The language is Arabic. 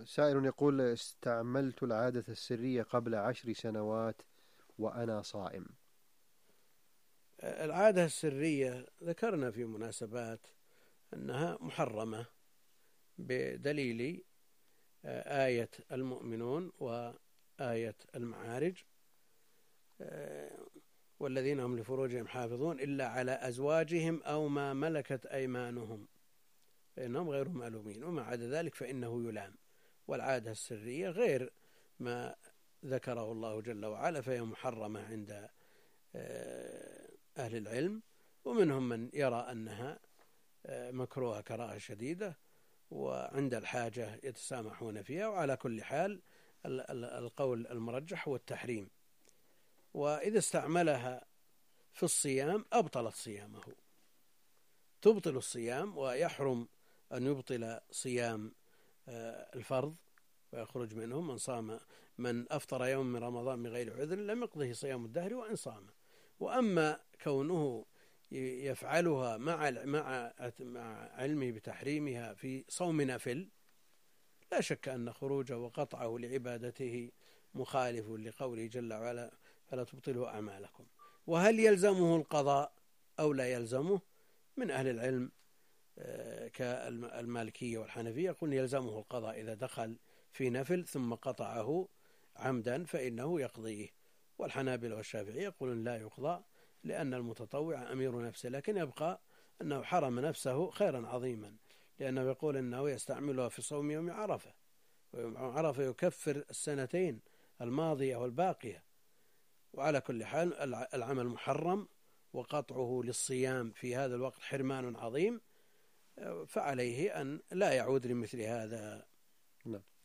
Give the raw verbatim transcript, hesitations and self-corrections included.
سائل يقول: استعملت العادة السرية قبل عشر سنوات وأنا صائم. العادة السرية ذكرنا في مناسبات أنها محرمة بدليل آية المؤمنون وآية المعارج، والذين هم لفروجهم حافظون إلا على أزواجهم أو ما ملكت أيمانهم فإنهم غير مألومين، وما عدا ذلك فإنه يلام. والعادة السرية غير ما ذكره الله جل وعلا، فهي محرمة عند أهل العلم، ومنهم من يرى أنها مكروهة كراهة شديدة، وعند الحاجة يتسامحون فيها. وعلى كل حال القول المرجح هو التحريم. وإذا استعملها في الصيام أبطلت صيامه، تبطل الصيام، ويحرم أن يبطل صيام الفرض ويخرج منهم. من صام من أفطر يوم من رمضان من غير عذر لم يقضه صيام الدهر وإن صام. وأما كونه يفعلها مع مع علمه بتحريمها في صوم نافل، لا شك أن خروجه وقطعه لعبادته مخالف لقوله جل وعلا: فلا تبطلوا أعمالكم. وهل يلزمه القضاء أو لا يلزمه؟ من أهل العلم كالمالكية والحنفية يقولون يلزمه القضاء إذا دخل في نفل ثم قطعه عمدا فإنه يقضيه. والحنابلة والشافعية يقولون لا يقضى، لأن المتطوع أمير نفسه، لكن يبقى أنه حرم نفسه خيرا عظيما، لأنه يقول أنه يستعملها في صوم يوم عرفة، ويوم عرفة يكفر السنتين الماضية والباقية. وعلى كل حال العمل محرم، وقطعه للصيام في هذا الوقت حرمان عظيم، فعليه أن لا يعود لمثل هذا. نعم.